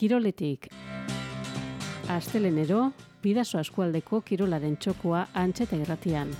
Kiroletik. Astelenero, Bidasoa eskualdeko kirolaren txokoa Antxeta irratian.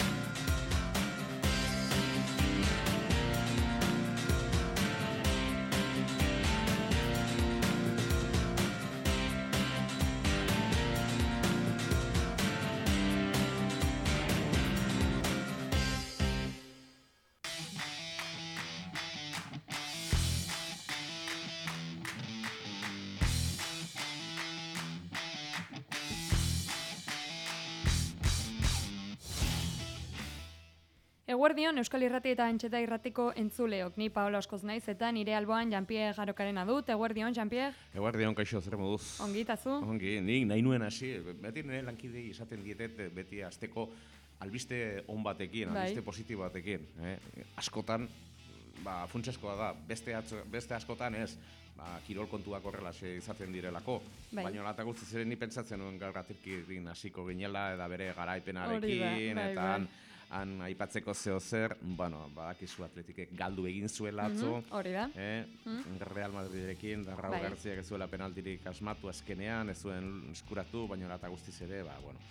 Eguerdion, Euskal Irrati eta Antxeta irratiko entzuleok, ni Paola Oskoz naiz eta nire alboan Jean-Pierre Garokarena dut. Eguerdion, Jean-Pierre? Eguerdion, kaixo, zer moduz? Ongi, tazu? Ongi, nik nahi nuen hasi, beti nire lankidei esaten dietet, beti asteko albiste on batekin, albiste positibo batekin. Askotan, funtseskoa da, beste askotan ez, kirol kontuak horrela izaten direlako. Baina lata guztiz ere ni pentsatzen nuen gaur atirkirin hasiko ginela, eta bere garaipenarekin, eta han aipatzeko zeo zer, badakizu Atletikek galdu egin zuela atzo. Hori da. Real Madriderekin, Raúl Garziak ez zuela penaltirik asmatu azkenean, ez zuen eskuratu, baina lata guztiz ere,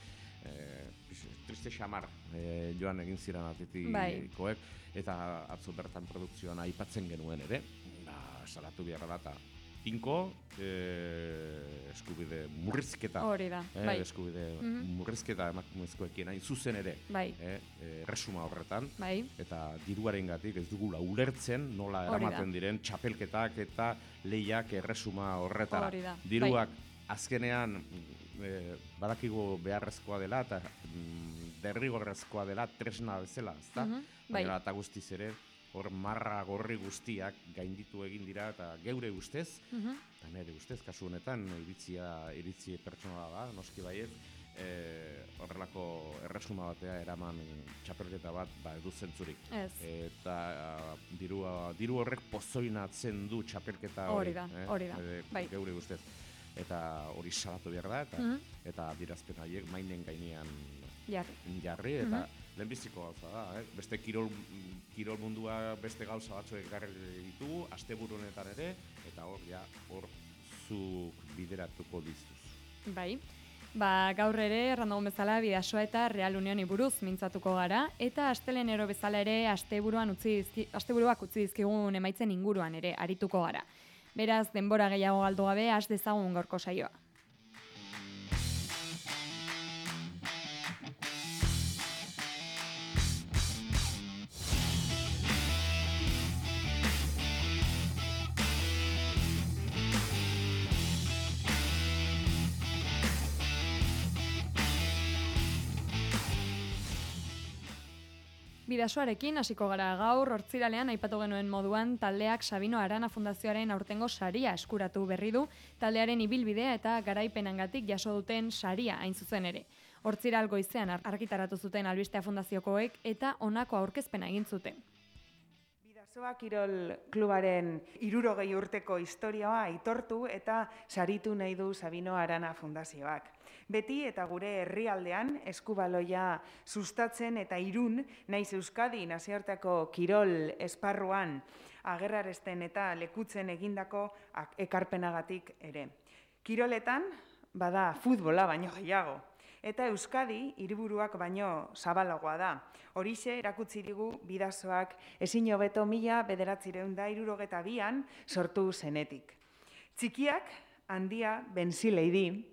triste xamar joan egin ziren Atletikoek, eta atzo bertan produkzioan aipatzen genuen ere, salatu biharra da, tinko, eskubide murrizketa. Hori da, Eskubide murrizketa emakumezkoekin hain zuzen ere. Resuma horretan. Eta diruarengatik ez dugula ulertzen nola eramaten diren txapelketak eta lehiak erresuma horretara. Diruak azkenean badakigu beharrezkoa dela eta derrigorrezkoa dela tresna bezala, ezta? Baina eta guztiz ere, hor marra gorri guztiak gainditu egin dira eta geure ustez, eta nire ustez, kasu honetan, iritzi pertsonala da, noski baiet, horrelako erresuma batea eraman txapelketa bat edu zentzurik. Eta diru horrek pozoinatzen du txapelketa hori. Hori da, geure ustez. Eta hori salatu behar da, eta adierazpen horiek mainen gainean jarri, eta lehenbiziko gauza da. Beste kirol mundua beste gauza batzuek garri ditugu, asteburu honetan ere, eta hor zuk bideratuko dizuz. Gaur ere, errandagun bezala, Bidasoa eta Real Unioni buruz mintzatuko gara, eta astelenero bezala ere asteburuak utzi dizkigun emaitzen inguruan ere arituko gara. Beraz, denbora gehiago galdu gabe, has dezagun gaurko saioa. Bidasoarekin hasiko gara gaur, hortziralean aipatu genuen moduan taldeak Sabino Arana Fundazioaren aurtengo saria eskuratu berri du, taldearen ibilbidea eta garaipenengatik jaso duten saria hain zuzen ere. Hortziral goizean argitaratu zuten Albistea Fundaziokoek eta honako aurkezpena egin zuten. Bidasoa Kirol Klubaren 60 urteko historia aitortu eta saritu nahi du Sabino Arana Fundazioak. Beti eta gure herrialdean eskubaloia sustatzen eta Irun, naiz Euskadi nazioarteko kirol esparruan agerraresten eta lekutzen egindako ekarpenagatik ere. Kiroletan, bada futbola baino gehiago. Eta Euskadi hiriburuak baino zabalagoa da. Horixe erakutsi digu Bidasoak ezin hobeto 1962an sortu zenetik. Txikiak handia benzileidi,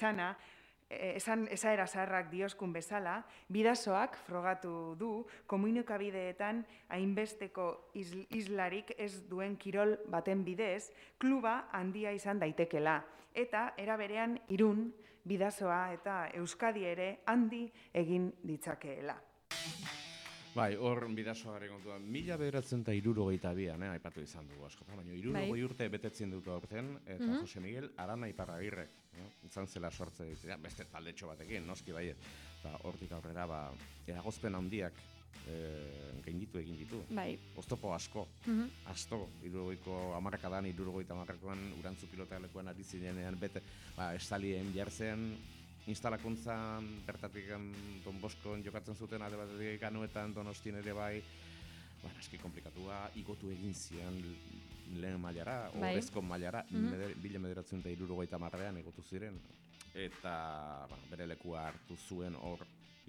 esaera zaharrak dioskun bezala, Bidasoak frogatu du komunikabideetan hainbesteko islarik ez duen kirol baten bidez, kluba handia izan daitekela. Eta era berean Irun, Bidasoa eta Euskadi ere handi egin ditzakeela. Hor Bidasoaren kontuan, 1962an, aipatu izan dugu askotan, baina 60 urte betetzen dut aurten, eta Jose Miguel Arana Iparragirre, izan zela sortze ditzen, beste taldetxo batekin, noski baiet. Hortik aurrera, eragozpen handiak gainditu egin ditu. Oztopo asko, 60ko hamarkadan, 70 hamarkadan, urantzu pilotalekuan ari zirenean, bete, estalien jartzen, instalakuntzan, bertatik Don Boskon jokatzen zuten alde batetik Ganuetan, Donostien ere bai, eski komplikatua, igotu egin zian lehen mailara, horrezko mailara, 1970ean igotu ziren, eta bere lekua hartu zuen hor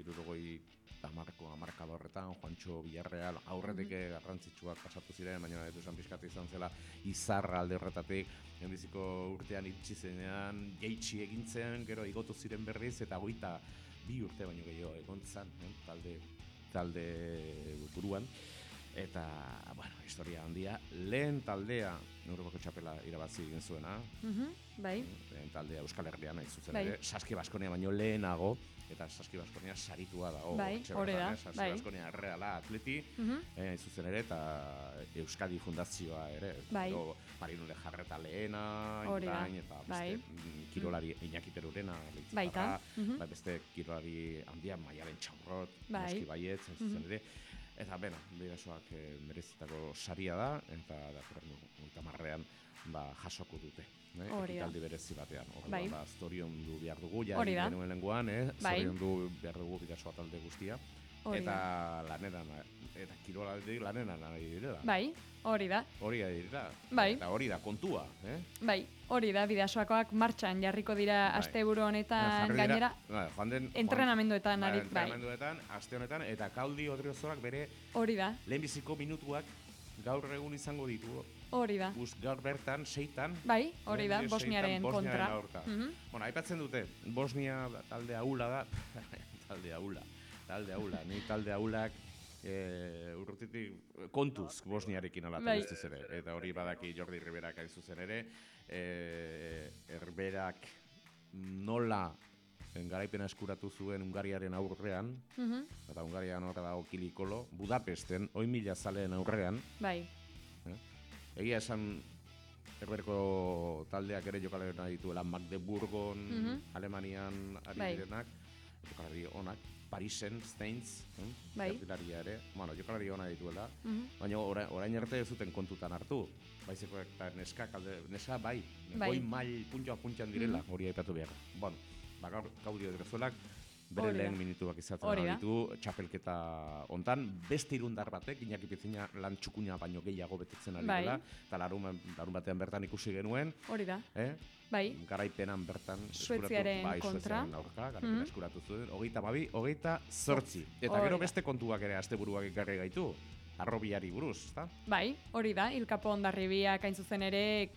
70ko horretan, Juantxo Villarreal, aurretik garrantzitsuak pasatu ziren, baina esan pixkat izan zela izarra alde horretatik, hendiziko urtean itxi zenean, jeitsi egintzen, gero igotu ziren berriz, eta 22 urte baino gehiago egon zan, talde buruan. Eta, historia handia, lehen taldea Europako txapela irabazi egin zuena. Bai. Lehen taldea Euskal Herrian nahi zuzen ere. Saski Baskonia baino lehenago, eta Saski Baskonia saritua dago. Bai, hori da. Saski Baskonia Reala Atleti, zuzen ere, eta Euskadi Fundazioa ere. Bai. Marinule Jarreta lehena, eta beste kirolari Iñaki Terurena, beste kirolari handia Maialen Txaurrot, Noski Baietz, zuzen ere. Eta Bidasoak merezitako saria da, eta marrean jasoko dute. Ekitaldi berezi batean. Zoriondu behar dugu, jari genuen lenguan, zoriondu behar dugu Bidasoa talde guztia. Eta laneran, eta kirolaldi laneran nahi direla. Bai, hori da. Hori da direla. Bai. Eta hori da kontua. Bai, hori da, Bidasoakoak martxan jarriko dira asteburu honetan gainera. Entrenamenduetan ari. Entrenamenduetan, aste honetan, eta Kaldi Odriozorak bere lehenbiziko minutuak gaur egun izango ditu. Hori da. Gaur bertan, 6tan. Bai, hori da, Bosniaren kontra. Aipatzen dute, Bosnia talde ahula da. Talde ahula, ni talde ahulak urrutitik kontuz Bosniarekin alatu guztiz ere. Eta hori badaki Jordi Riberak aizuzen ere. Herberak nola garaipena eskuratu zuen Hungariaren aurrean, eta Hungarian horra dago Kilikolo, Budapesten, 1.000 zaleen aurrean. Bai. Egia esan Herberko taldeak ere jokalari dituela Magdeburgon, Alemanian ari direnak, jokalari onak. Parisen, Steins, erdilaria ere, jokalari hona dituela, baina orain arte ez zuten kontutan hartu. Baizeko eta neska bai, goi mail puntxoan direla, hori aipatu behar. Gaur Gaudio Odriozorak bere lehen minutuak izatzen ditu, txapelketa hontan, beste irundar batek, Iñaki Pizina lan txukuna baino gehiago betetzen ari dela, eta larun batean bertan ikusi genuen. Hori da. Garaipenan bertan Sueziaren kontra. Garaipen eskuratu zuen, 22-28. Eta gero beste kontuak ere asteburuak ekarri gaitu. Arrobiari buruz, ezta? Bai, hori da, Ilkapo Hondarribiak hain zuzen ere,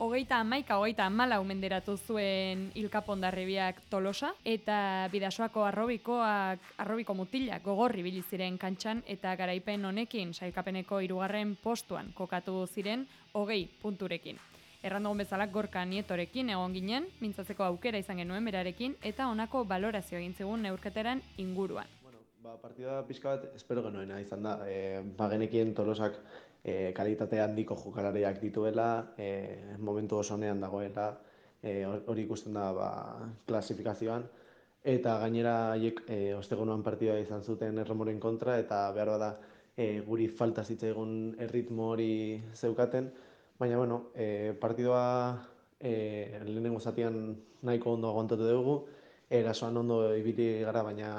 31-34 menderatu zuen Ilkapo Hondarribiak Tolosa, eta Bidasoako arrobiko mutilak gogorri ibili ziren kantxan, eta garaipen honekin sailkapeneko 3. postuan kokatu ziren 20 punturekin. Errandogun bezala Gorka Nietorekin egon ginen, mintzatzeko aukera izan genuen berarekin, eta honako balorazio egin zigun neurketeran inguruan. Partida pixka bat espero genuena izan da. Genekien Tolosak kalitate handiko jokalariak dituela, momentu oso onean dagoela, hori ikusten da klasifikazioan. Eta gainera haiek ostegunean partida izan zuten Erromoren kontra, eta behar da guri falta zitzaigun erritmo hori zeukaten. Baina, partidoa lehenengo zatian nahiko ondo aguantatu dugu, erasoan ondo ibili gara, baina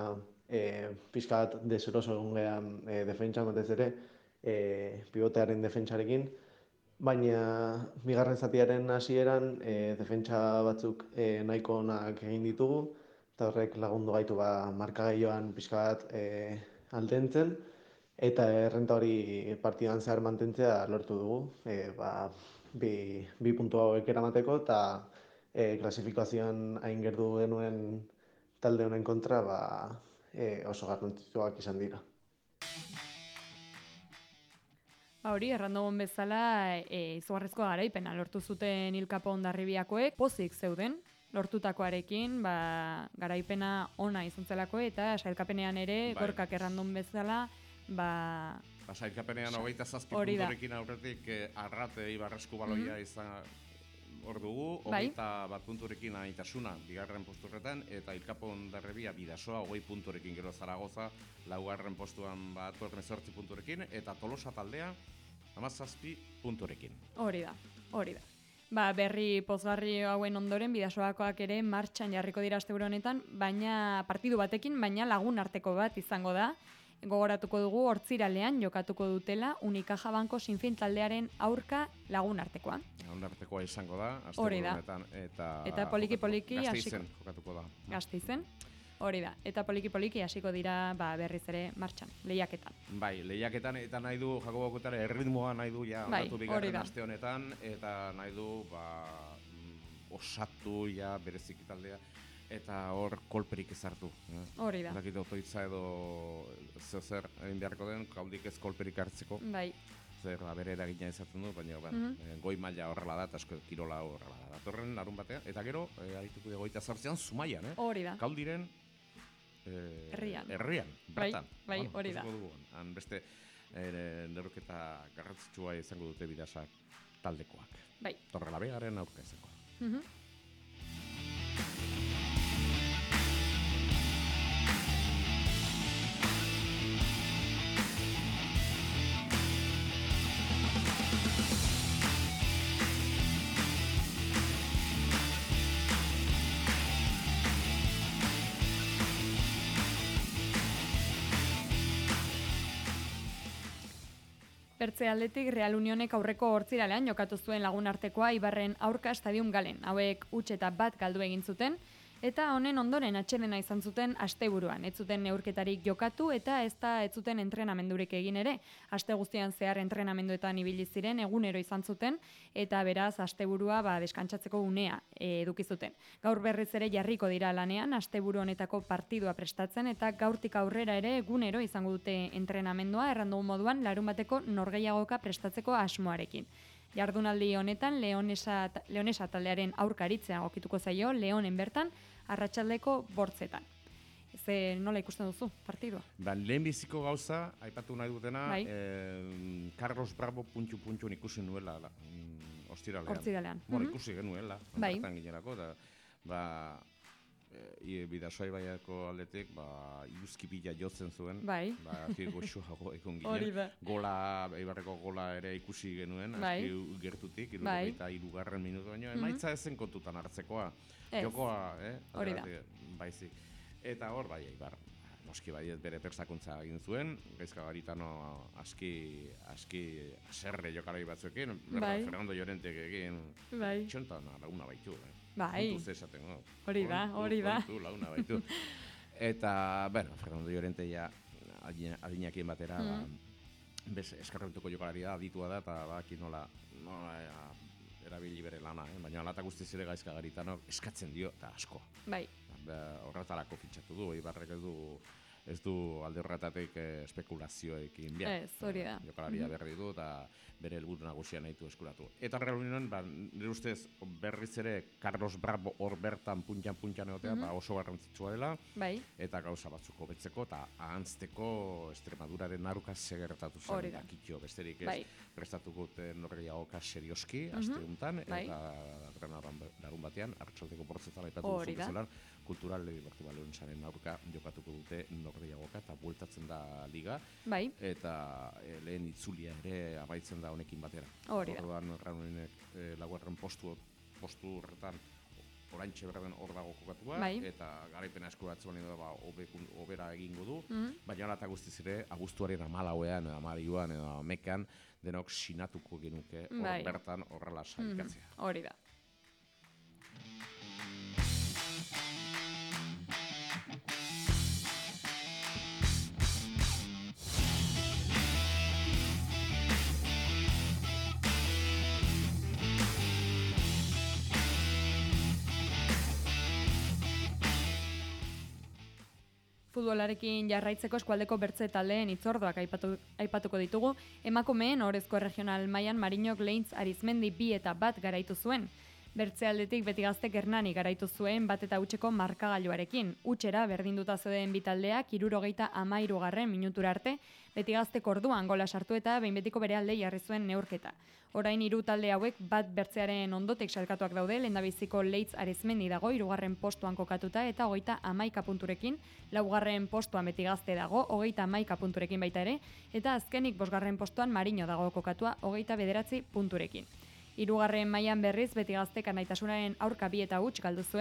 pixkat deseroso egon gehan defentsan batez ere, pivotearen defentsarekin, baina bigarren zatiaren hasieran defentsa batzuk nahiko onak egin ditugu, eta horrek lagundu gaitu markagailloan pixkat aldentzen, eta errenta hori partidan zehar mantentzea lortu dugu, bi puntu hauek eramateko, eta klasifikazioan hain gertu genuen talde honen kontra, oso garrantzitsuak izan dira. Hori, errandogon bezala, izugarrizko garaipena lortu zuten Ilkapo Hondarribiakoek, pozik zeuden, lortutakoarekin, garaipena ona izan zelako, eta sailkapenean ere, Gorkak errandon bezala, sailkapenean 27 punturekin aurretik Arrate Ibarresku baloia izan hor dugu, 21 punturekin Aitasuna, bigarren posturretan, eta Ilkapo Hondarribia Bidasoa 20 punturekin, gero Zaragoza, laugarren postuan 18 punturekin, eta Tolosa taldea 17 punturekin. Hori da. Berri pozgarri hauen ondoren, Bidasoakoak ere martxan jarriko dira asteburu honetan, baina partidu batekin, baina lagun arteko bat izango da, Gogoratuko dugu hortziralean jokatuko dutela Unicaja Banko Sinfín taldearen aurka Lagunartekoa. Lagunartekoa izango da, asteburuetan eta poliki-poliki Gasteizen jokatuko da. Gasteizen. Hori da, eta poliki-poliki hasiko dira berriz ere martxan, lehiaketan. Bai, lehiaketan eta nahi du Jakobo Kutare erritmoa nahi du ja ondatu bigarren aste honetan eta nahi du osatu ja bereziki taldea eta hor kolperik ezartu. Hori da. Dakit otoitza edo zer egin beharko den, kaudik ez kolperik hartzeko. Bai. Zer bere eragina izaten du, baina goi maila horrela da, eta asko kirola horrela da. Datorren larun batean, eta gero, arituko dugu 28an Zumaian, Hori da. Kaldiren herrian, bertan. Bai, hori da. Han beste neurketa garrantzitsua izango dute Bidasoa taldekoak. Bai. Torrelavegaren aurka izango. Bertze aldetik Real Unionek aurreko hortziralean jokatu zuen Lagunartekoa Ibarren aurka Stadium Galen. Hauek huts eta bat galdu egin zuten, eta honen ondoren atsedena izan zuten asteburuan. Ez zuten neurketarik jokatu eta ez zuten entrenamendurik egin ere. Aste guztian zehar entrenamenduetan ibili ziren egunero izan zuten, eta beraz asteburua deskantsatzeko unea eduki zuten. Gaur berriz ere jarriko dira lanean, asteburu honetako partidua prestatzen, eta gaurtik aurrera ere egunero izango dute entrenamendua, errandugu moduan larunbateko norgehiagoka prestatzeko asmoarekin. Jardunaldi honetan Leonesa taldearen aurkaritzea okituko zaio, Leonen bertan, arratsaldeko 8etan. Nola ikusten duzu partidua? Lehen biziko gauza, aipatu nahi dutena, Carlos Bravo puntxu ikusi nuela Hortziralean. Ikusi genuela, bertan ginerako, Bidasoa Ibaiako aldetik iruzkipila jotzen zuen, goxuago egon ginen. Ibarreko gola ere ikusi genuen, aski gertutik, 73. minutu baino, emaitza ezen kontutan hartzekoa. Jokoa, hori da. Baizik. Eta hor, Ibar, noski bere prestakuntza egin zuen, Gaizka Garitano aski aserre jokalari batzuekin, Fernando Llorentek egin txontan laguna baitu. Puntuz esaten, hori da. Puntu laguna baitu. Eta, Fernando Llorente ja adinakien batera, eskarretuko jokalari da, aditua da, eta baki nola erabili bere lana, baina alata guztiz ere Gaizka Garitano eskatzen dio, eta asko. Horretarako fitxatu du, Ibarrek ez du alde horretatik espekulazioekin behar. Hori da. Jokalaria berri du eta bere helburu nagusia nahi du eskuratu. Eta Real Unionen, nire ustez berriz ere Carlos Bravo hor bertan puntxan egotea, oso garrantzitsua dela, eta gauza batzuk hobetzeko eta ahantzteko Extremaduraren aurka segertatu zen dakitxo, besterik ez prestatuko norgehiagoka serioski, aste honetan, eta larun batean, arratsaldeko 8etan aipatu duzu bezala, Kultural Libertu Balonesaren aurka jokatuko dute norgehiagoka eta bueltatzen da liga, eta lehen itzulia ere amaitzen da honekin batera. Hori da. Orduan Ranuenek laugarren postu horretan oraintxe berden hor dago kokatua, eta garaipena eskuratzen da hobera egingo du, baina hala eta guztiz ere abuztuaren 14ean, 15ean edo 11ean denok sinatuko genuke hor bertan horrela sailkatzea. Hori da. Futbolarekin jarraitzeko eskualdeko bertze taldeen hitzorduak aipatuko ditugu. Emakumeen orezko regional mailan Marinok Leintz Arizmendi 2 eta 1 garaitu zuen. Bertze aldetik Beti Gaztek Hernani garaitu zuen 1-0 markagailuarekin. Hutsera berdinduta zeuden bi taldeak 73. minutura arte, Beti Gaztek orduan gola sartu eta behin betiko bere alde jarri zuen neurketa. Orain 3 talde hauek bat bertzearen ondotik salkatuak daude, lehendabiziko Leitz Arizmendi dago 3. postuan kokatuta eta 31 punturekin, 4. postuan Beti Gazte dago 31 punturekin baita ere, eta azkenik 5. postuan Marino dago kokatua 29 punturekin. 3. mailan berriz Beti Gaztek Anaitasunaren aurka 2 eta 0 galdu zuen,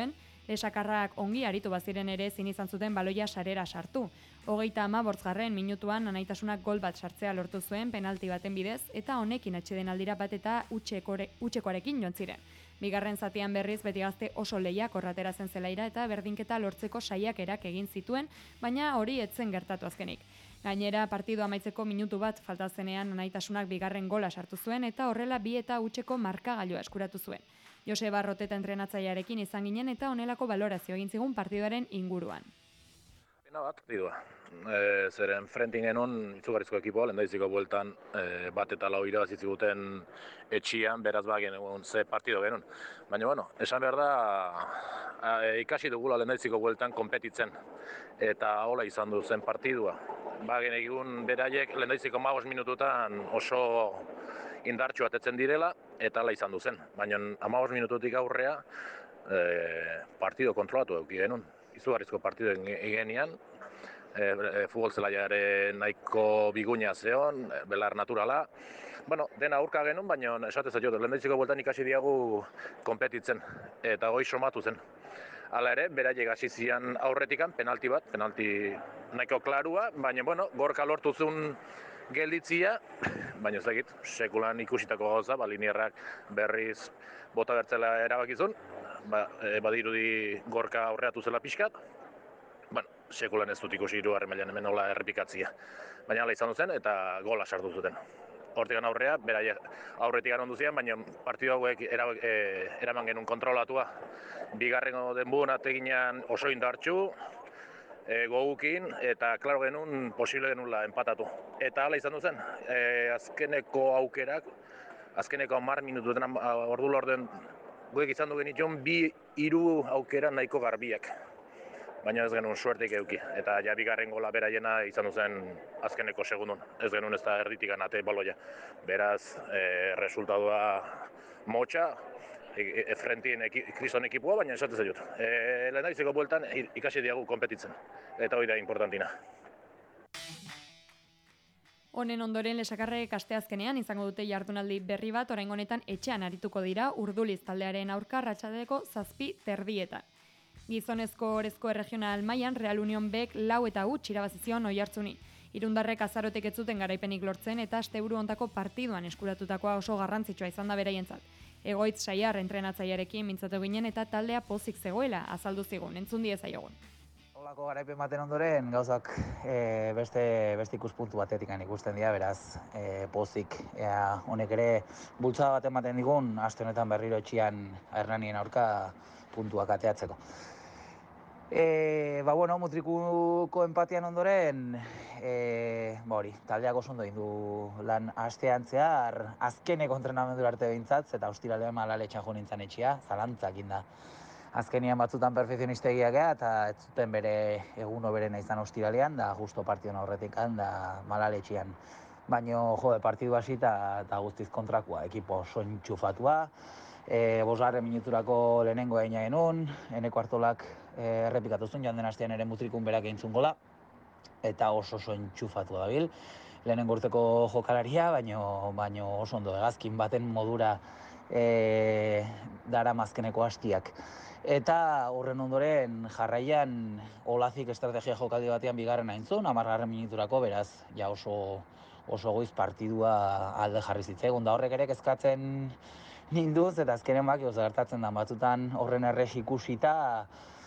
Lesakarrak ongi aritu baziren ere ezin izan zuten baloia sarera sartu. 35. minutuan Anaitasunak gol bat sartzea lortu zuen penalti baten bidez eta honekin atsedenaldira bat eta utxekoarekin joan ziren. Bigarren zatian berriz Beti Gazte oso lehiak orratera zen zelaira eta berdinketa lortzeko saiakerak egin zituen, baina hori etzen gertatu azkenik. Gainera, partidu amaitzeko minutu bat falta zenean Anaitasunak bigarren gola sartu zuen eta horrela 2-0 markagailua eskuratu zuen. Joseba Arroteta entrenatzailearekin izan ginen eta honelako balorazio egin zigun partiduaren inguruan. Pena bat, bidua. Zeren frentin genuen izugarrizko ekipoa, lehendaiziko bueltan bat eta lau irabazi ziguten etxian, beraz genuen ze partido genuen. Baina, bueno, esan behar da, ikasi dugula lehendaiziko bueltan konpetitzen. Eta hola izan du zen partidua. Egun beraiek lehendaiziko 15 minututan oso indartxu atetzen direla, eta hala izan du zen. Baina 15 minututik aurrea partido kontrolatu eduki genuen. Izugarrizko partidu egenean, futbol zelaiaren nahiko biguina zeon, belar naturala. Dena aurka genuen, baina esatez zailo, lehendaiziko bueltan ikasi diagu konpetitzen, eta hoi somatu zen. Hala ere, beraiek hasi zian aurretikan, penalti bat, penalti nahiko klarua, baina gorka lortu zuen gelditzia, baina ez dakit, sekulan ikusitako gauza, linierrak berriz bota bertzela erabakizun, badirudi gorka aurreatu zela pixkat, sekulan ez dut ikusi 3. mailan hemen hola errepikatzia. Baina hala izan zen eta gola sartu zuten. Hortikan aurrea, beraiek aurretik ondu zian, baina partidu hauek eraman genuen kontrolatua. Bigarrengo denbuen ateginan oso indartxu, gogukin, eta klaro genuen posible genuela empatatu. Eta hala izan zen, azkeneko aukerak, azkeneko 10 minutuetan ordu lorden guek izan du genituen 2-3 aukera nahiko garbiak. Baina ez genuen suerteik eduki, eta ja bigarren gola beraiena izan duzen azkeneko segundun. Ez genuen ez da erditik anate baloia. Beraz, resultadua motxa, frentien kriston ekipua, baina esatez dut. Lehendaizeko bueltan ikasi diagu konpetitzen, eta hori da importantina. Honen ondoren Lesakarrek asteazkenean izango dute jardunaldi berri bat, oraingo honetan etxean arituko dira Urduliz taldearen aurka arratsaldeko 7:00 Gizonezko orezko erregional mailan Real Union Bek 4-0 irabazi zion Oiartzuni. Irundarrek azarotek ez zuten garaipenik lortzen eta asteburu hontako partiduan eskuratutakoa oso garrantzitsua izan da beraientzat. Egoitz Saiar entrenatzailearekin mintzatu ginen eta taldea pozik zegoela azaldu zigun, entzun diezaiogun. Holako garaipen baten ondoren gauzak beste ikuspuntu batetik ikusten dira, beraz pozik. Honek ere bultzada bat ematen digun, aste honetan berriro etxean Hernanien aurka puntuak ateatzeko. Mutrikuko empatian ondoren, taldeak oso ondo egin du lan astean zehar, azkeneko entrenamendura arte behintzat, eta ostiralean Malaletxan jo nintzen etxea, zalantzak inda. Azkenian batzutan perfekzionistegiak eta ez zuten bere eguno berena izan ostiralean, da justo partidon aurretik da Malaletxean. Baina, partidu hasi eta guztiz kontrakoa, ekipo oso entxufatua, 5. minuturako lehenengo egina genuen, Eneko Artolak errepikatu zuen, joan den astean ere Mutrikun berak egin zuen gola, eta oso entxufatu dabil. Lehenengo urteko jokalaria, baina oso ondo hegazkin baten modura dara mazkeneko hastiak. Eta horren ondoren jarraian Olazik estrategia jokaldi batean bigarren hain zuen, 10. minuturako, beraz, ja oso goiz partidua alde jarri zitzegun, da horrek ere kezkatzen ninduz, eta azkenen gertatzen da batzutan horren errex ikusita,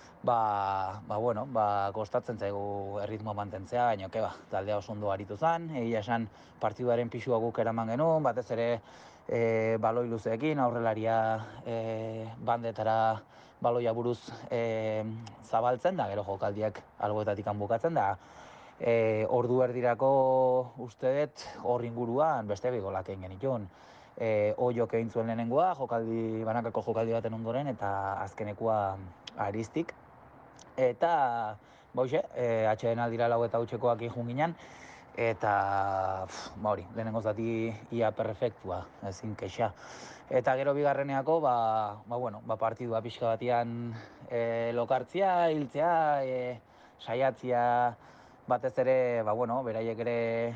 kostatzen zaigu erritmoa mantentzea, baina taldea oso ondo aritu zen, egia esan partiduaren pisua guk eraman genuen, batez ere baloi luzeekin, aurrelaria bandetara baloia buruz zabaltzen da, gero jokaldiak alboetatik bukatzen da, ordu erdirako uste dut hor inguruan beste bigolak egin genituen. Oiok egin zuen lehenengoa, banakako jokaldi baten ondoren, eta azkenekoa Aristik. Eta, atxeden aldira 4-0 ikun ginen, eta, lehenengo zati ia perfektua, ezin kexa. Eta gero bigarreneako, partidua pixka batian lokartzia, hiltzea, saiatzia, batez ere, beraiek ere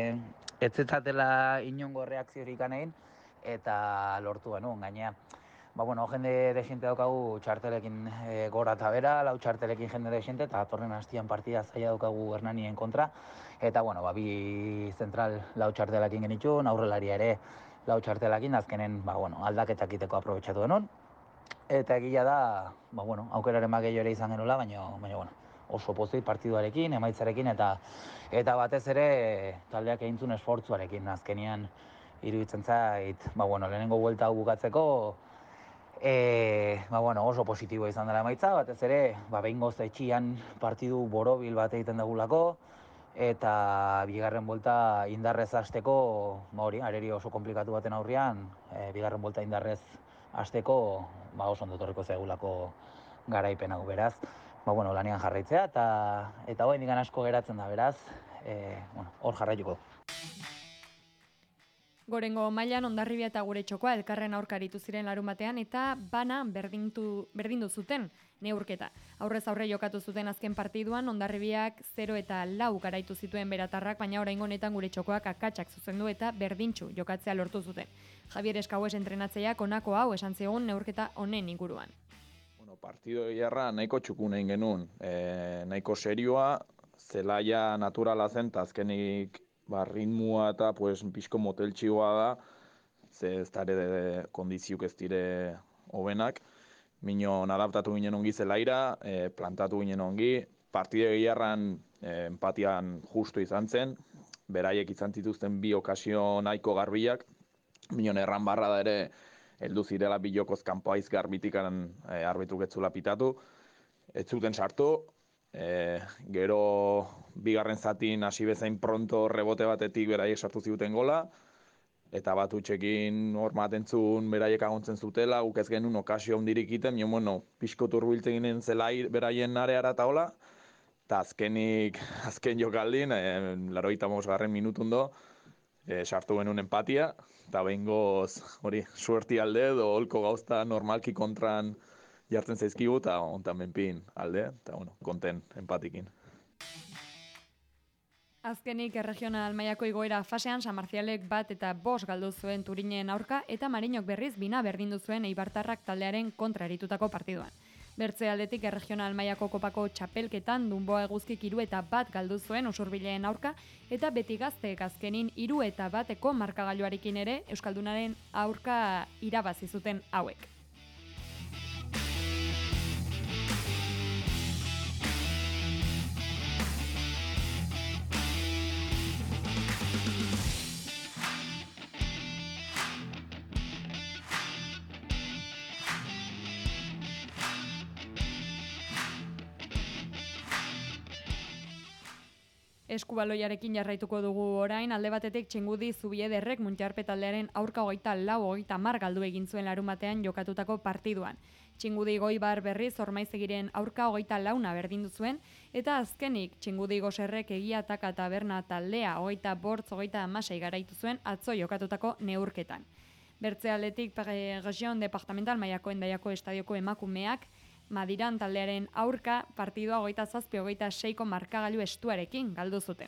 ez zetzatela inongo reakziorik egin, eta lortu genuen, gainea. jende desente daukagu txartelekin gora eta bera, 4 txartelekin jende desente, eta atorren hastian partida zaila daukagu Hernanien kontra. Eta, bi zentral 4 txartelekin genitxun, aurrelaria ere 4 txartelekin, azkenen, aldaketak iteko aprobetxatu genuen. Eta egia da, aukeraren gehiago ere izan genuela, baina oso pozik partiduarekin, emaitzarekin, eta batez ere taldeak egintzun esfortzuarekin. Azkenean iruditzen zait, lehenengo buelta hau bukatzeko, oso positiboa izan dela emaitza, batez ere, behingoz etxian partidu borobil bat egiten dagulako, eta bigarren buelta indarrez hasteko, areri oso komplikatu baten aurrean, bigarren buelta indarrez hasteko, oso ondo etorriko zaigulako garaipen hau, beraz. Lanean jarraitzea, eta oraindik asko geratzen da, beraz, hor jarraituko. Gorengo mailan Hondarribia eta Gure Txokoa elkarren aurka aritu ziren larunbatean eta bana berdindu zuten neurketa. Aurrez aurre jokatu zuten azken partiduan Hondarribiak 0 eta 4 garaitu zituen beratarrak, baina oraingo honetan Gure Txokoak akatsak zuzendu eta berdintsu jokatzea lortu zuten. Javier Eskaues entrenatzaileak honako hau esan zigun neurketa honen inguruan. Partido egiarra nahiko txukun egin genuen, nahiko serioa, zelaia naturala zen, eta azkenik ritmua eta pixko moteltxioa da, ze ez dara kondiziuk ez dire hobenak. Minon adaptatu ginen ongi zelaira, plantatu ginen ongi, partido egiarran empatian justu izan zen, beraiek izan zituzten 2 okazio nahiko garbiak, minon erran barra da ere, heldu zirela bilokoz kanpoaiz garbitikan arbitruk etzula pitatu. Ez zuten sartu, gero bigarren zatin hasi bezain pronto rebote batetik beraiek sartu zituten gola, eta bat utxekin hor matentzun beraiek agontzen zutela, guk ez genuen okazio hondirik iten, pixko turbiltzen ginen zela beraien areara eta hola, eta azken jokaldin, 85. minutun do, sartu genuen empatia, eta behingoz suerti alde edo holko gauzta normalki kontran jartzen zaizkigu eta ontan benpin alde, eta konten empatikin. Azkenik erregional mailako igoera fasean San Marcialek 1 eta 5 galdu zuen Turinen aurka eta Marinok berriz 2 berdindu zuen Eibartarrak taldearen kontra eritutako partiduan. Bertze aldetik erregional mailako kopako txapelketan Dunboa Eguzkik 3 eta 1 galdu zuen Usurbileen aurka eta Beti Gazteek azkenin 3 eta 1 markagailuarekin ere Euskaldunaren aurka irabazi zuten hauek. Eskubaloiarekin jarraituko dugu orain, alde batetik Txingudi Zubiederrek Muntxarpe taldearen aurka 24-30 galdu egin zuen larunbatean jokatutako partiduan. Txingudi Goibar berriz Ormaizegiren aurka 24 berdindu zuen, eta azkenik Txingudi Goserrek Egia Taka Taberna taldea 25-36 garaitu zuen atzo jokatutako neurketan. Bertze aldetik Region Departamental mailako Hendaiako estadioko emakumeak Madiran taldearen aurka partidua 27-26 markagailu estuarekin galdu zuten.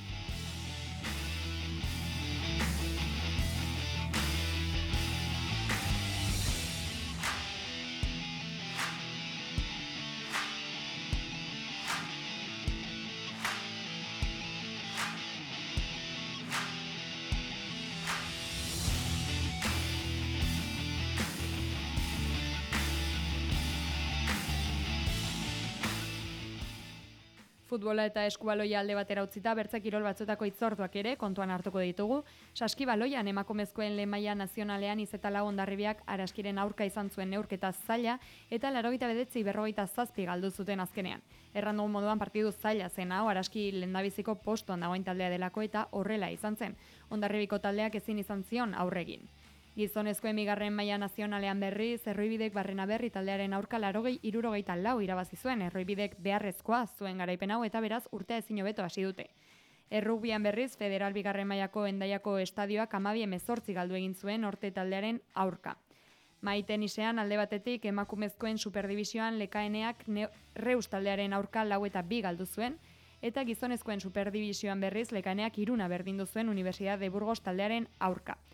Futbola eta eskubaloia alde batera utzita, bertze kirol batzuetako hitzorduak ere kontuan hartuko ditugu. Saskibaloian emakumezkoen lehen maila nazionalean izetala Hondarribiak Araskiren aurka izan zuen neurketa zaila eta 89-57 galdu zuten azkenean. Errandu moduan partidu zaila zen hau, Araski lehendabiziko postuan dagoen taldea delako eta horrela izan zen. Hondarribiko taldeak ezin izan zion aurregin. Gizonezkoen bigarren maila nazionalean berriz, Erroibidek Barrenaberri taldearen aurka 80-74 irabazi zuen. Erroibidek beharrezkoa zuen garaipen hau eta beraz urtea ezin hobeto hasi dute. Errugbian berriz, Federal bigarren mailako Hendaiako estadioak 12-18 galdu egin zuen Orte taldearen aurka. Maitenisean alde batetik emakumezkoen superdivisioan Lekaeneak Reus taldearen aurka 4-2 galdu zuen, eta gizonezkoen superdivisioan berriz Lekaeneak 3 berdindu zuen Universidad de Burgos taldearen aurka.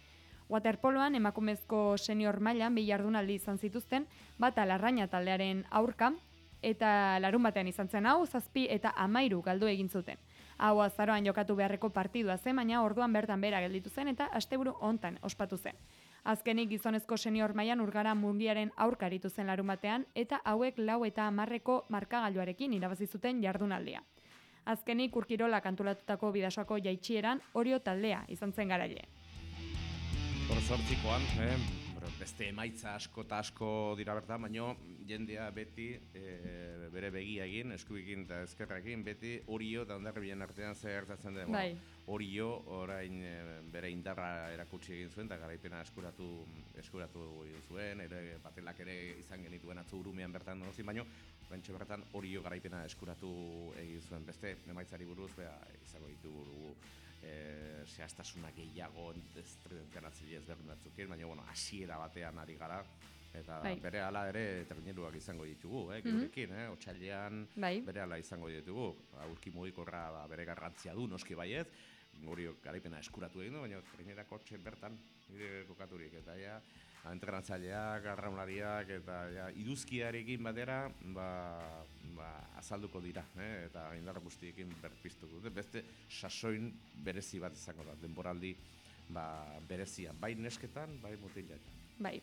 Waterpoloan emakumezko senior mailan 2 jardunaldi izan zituzten, bata Larraina taldearen aurka, eta larun batean izan zen hau, 7 eta 13 galdu egin zuten. Hau azaroan jokatu beharreko partidua zen, baina orduan bertan bera gelditu zen eta asteburu hontan ospatu zen. Azkenik gizonezko senior mailan Urgara Mundiaren aurka aritu zen larun batean, eta hauek 4 eta 10 markagailuarekin irabazi zuten jardunaldia. Azkenik Urkirola kantulatutako Bidasoako jaitsieran Orio taldea izan zen garaile. Hor zortzikoan, beste emaitza asko eta asko dira bertan, baina jendea beti bere begia egin, eskubikin eta ezkerrakin, beti Orio eta Hondarribian artean zer gertatzen den. Bai. Orio orain bere indarra erakutsi egin zuen, eta garaipena eskuratu egin zuen, batelak ere izan genituen atzo Urumean bertan donozi, baina oraintxe bertan Orio garaipena eskuratu egin zuen. Beste emaitzari buruz, izango ditugu zehaztasuna gehiago entrenatzaile ezberdin batzukin, baina hasiera batean ari gara, eta bere ala ere termineruak izango ditugu, gurekin, otsailean bere ala izango ditugu. Aurki mugikorra bere garrantzia du, noski baiet, hori garaipena eskuratu egin du, baina terminerako bertan nire kokaturik, eta entrenatzaileak, arraunlariak eta iduzkiarekin batera azalduko dira, eta indar guztiekin berpiztu dute. Beste sasoin berezi bat izango da, denboraldi berezian, bai nesketan, bai mutiletan. Bai.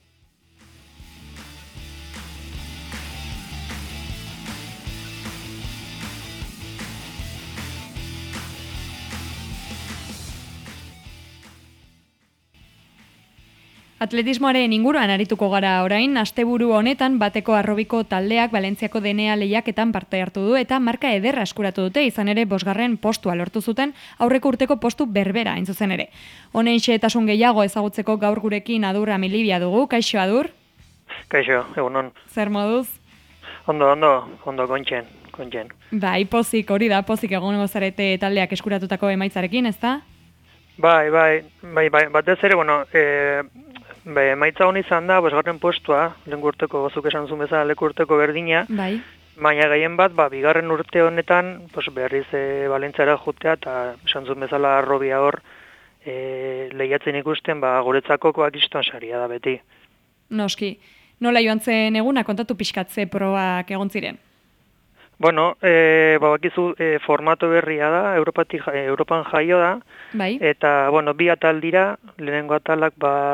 Atletismoaren inguruan arituko gara orain, asteburu honetan bateko arrobiko taldeak Valentziako DNA lehiaketan parte hartu du eta marka ederra eskuratu dute, izan ere 5. postua lortu zuten, aurreko urteko postu berbera hain zuzen ere. Honen xehetasun gehiago ezagutzeko gaur gurekin Adur Amilibia dugu. Kaixo, Adur? Kaixo, egunon. Zer moduz? Ondo, kontxen. Bai, pozik, hori da, pozik egongo zarete taldeak eskuratutako emaitzarekin, ezta? Bai, batez ere, emaitza honi izan da, 5. postua, lehenko urteko, gozuk esan zuen bezala, lehenko urteko berdina, bai. Baina gehien bat, 2. urte honetan, berriz Valentziara jutea, eta esan zuen bezala arrobia hor, lehiatzen ikusten, guretzako koakiston saria da beti. Noski, nola joan zen eguna, kontatu pixkatze probak egon ziren? Bueno, bakizu formato berria da, Europan jaio da, bai. Eta, 2 atal dira, lehenengo atalak,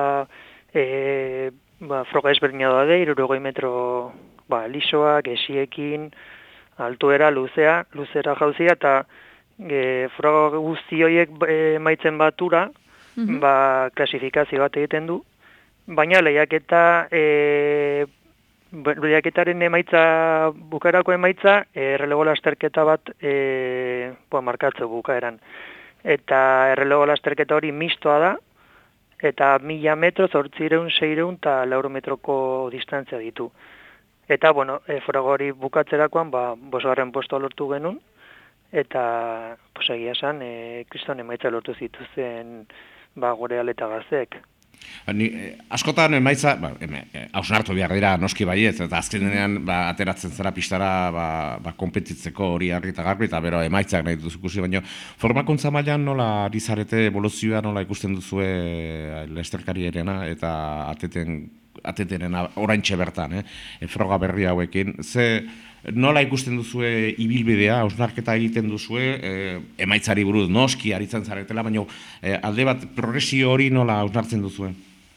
froga ezberdina da, 60 metro lisoak, esiekin, altuera, luzera jauzia, eta froga guzti horiek maitzen batura, klasifikazio bat egiten du, baina lehiaketaren emaitza, bukaerako emaitza, errelego lasterketa bat markatze bukaeran. Eta errelego lasterketa hori mistoa da, eta 1000 metro, 800, 600 eta 400 metroko distantzia ditu. Eta, froga hori bukatzerakoan, 5. postua lortu genuen, eta, egia esan, kriston emaitza lortu zituzen gure aleta gazteek. Askotan emaitza, hausnartu behar dira noski baiet, eta azkenean ateratzen zara pistara konpetitzeko hori harri eta garbi, eta bero emaitzak nahi dut ikusi, baina formakuntza mailan nola ari zarete evoluzioa, nola ikusten duzue lesterkarierena eta atetenena oraintxe bertan, froga berri hauekin. Nola ikusten duzue ibilbidea, hausnarketa egiten duzue, emaitzari buruz noski aritzen zaretela, baina alde bat progresio hori nola hausnartzen duzue?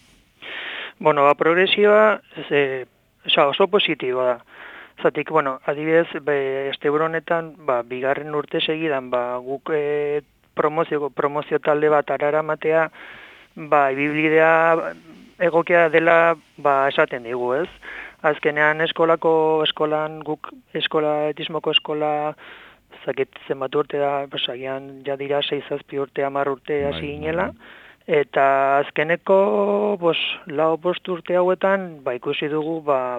Progresioa oso positiboa da. Zatik, adibidez, asteburu honetan, 2. urte segidan, guk promozio talde bat araramatea, ibilbidea egokia dela esaten digu, ez? Azkenean eskolan guk atletismoko eskola zenbat urte da, agian ja dira 6-7 urte, 10 urte hasi ginela, eta azkeneko 4-5 urte hauetan ikusi dugu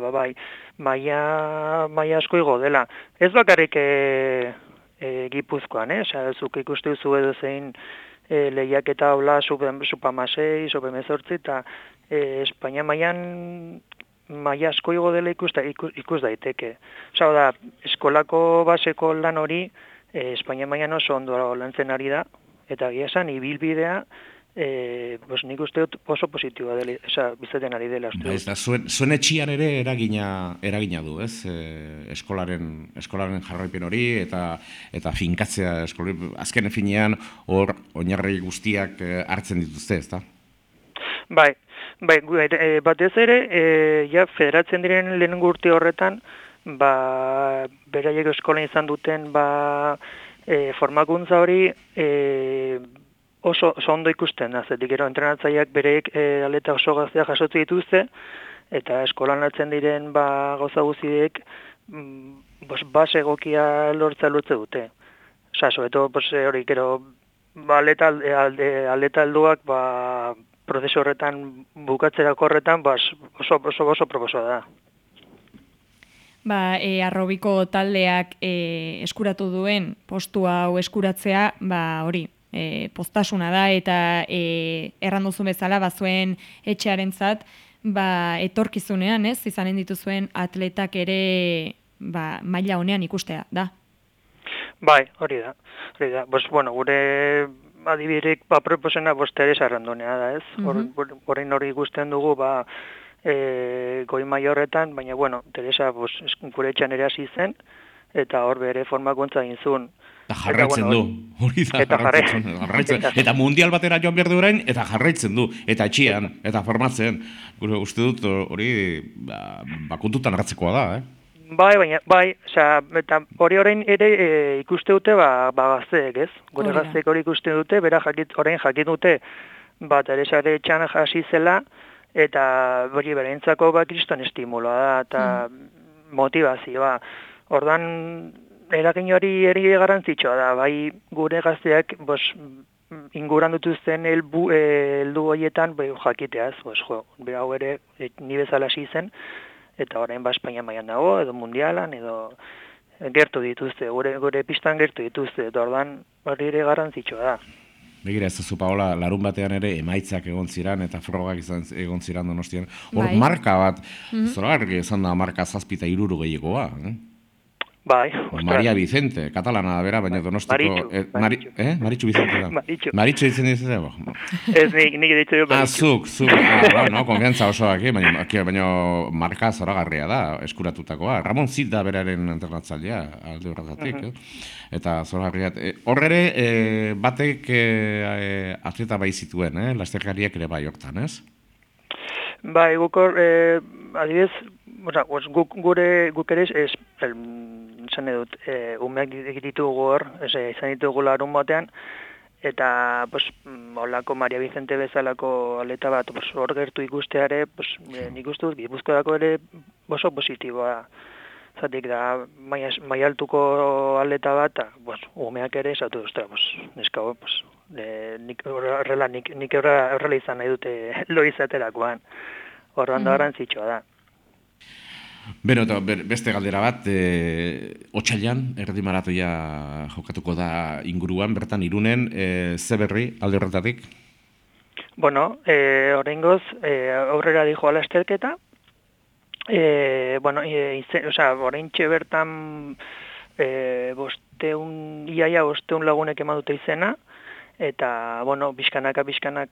maila asko igo dela. Ez bakarrik Gipuzkoan, zuk ikustu duzu edo zein lehiaketa hola Supamasei, Sub-18 eta Espainia mailan maila asko igo dela ikus daiteke. Da, eskolako baseko lan hori Espainia mailan oso ondo lantzen ari da, eta egia esan ibilbidea nik uste dut oso positiboa dela, bizaten ari dela. Zuen etxian ere eragina du, ez? Eskolaren jarraipen hori eta finkatzea azken finean hor oinarri guztiak hartzen dituzte, ezta? Bai, batez ere, federatzen diren lehenengo urte horretan, beraiek eskolan izan duten, formakuntza hori oso ondo ikusten da, zetik gero entrenatzaileak bereik aleta oso gazteak jasotu dituzte, eta eskolan hartzen diren gauza guztiek base egokia lortze dute. Sobeto hori gero aleta alduak prozesu horretan bukatzerako horretan oso proposoa da. Arrobiko taldeak eskuratu duen postu hau eskuratzea, hori, postasuna da, eta erranduzu bezala, zuen etxearentzat, etorkizunean, ez, izanen dituzuen atletak ere maila honean ikustea, da? Bai, hori da. Gure adibirik proposena Teresa Arrandonea da, ez? Horrein hori ikusten dugu, goi maila horretan, baina, Teresa gure etxean ere hasi zen, eta hor bere formakuntza egin zuen. Eta jarraitzen du, hori da, jarraitzen. Eta mundial batera joan behar du orain, eta jarraitzen du, eta etxian, eta formatzen. Gure uste dut hori kontutan hartzekoa da, eta hori orain ere ikuste dute gazteek, ez? Gure gazteek hori ikuste dute, orain jakin dute, Teresa ere etxean hasi zela, eta hori berentzako kriston estimuloa da, eta motivazioa. Ordan eragin hori eri garrantzitsua da, gure gazteak inguran dutuzten heldu horietan jakiteaz, hau ere ni bezala hasi zen, eta orain Espainia mailan dago, edo mundialan, edo gertu dituzte, gure pistan gertu dituzte, eta ordan hori ere garrantzitsua da. Begira, ez zu, Paola, larun batean ere emaitzak egon ziran, eta frogak egon ziran Donostian. Hor marka bat, zoragarri izan da marka 7 eta 3 gehiagoa, Maria Vicente, katalana da bera, baina Donostiko... Maritxu Vicente da. Maritxu ditzen ditzen, Ez, nik ditzen dut Maritxu. Zuk, konfiantza osoak, baina marka zoragarria da, eskuratutakoa. Ramon Zid da beraren internatzailea, alde horretatik, eta zoragarria. Horre, batek atleta bai zituen, lasterkariak ere bai hortan, ez? Guk adibidez, guk ere izan edut, umeak ditugu hor, izan ditugu larun batean, eta holako Maria Vicente bezalako aleta bat hor gertu ikusteare, nik uste dut, Gipuzkoako ere oso positiboa. Zatik da, maialtuko aleta bat, umeak ere esatu duzte, neska nik horrela izan nahi dute lo izaterakoan. Horran da garrantzitsua da. Beno, eta beste galdera bat, otsailean, erdi maratoia jokatuko da inguruan, bertan Irunen, ze berri alde horretatik? Horrengoz, aurrera dijo lasterketa, oraintxe bertan iaia 500 lagunek eman dute izena, eta, bizkanaka,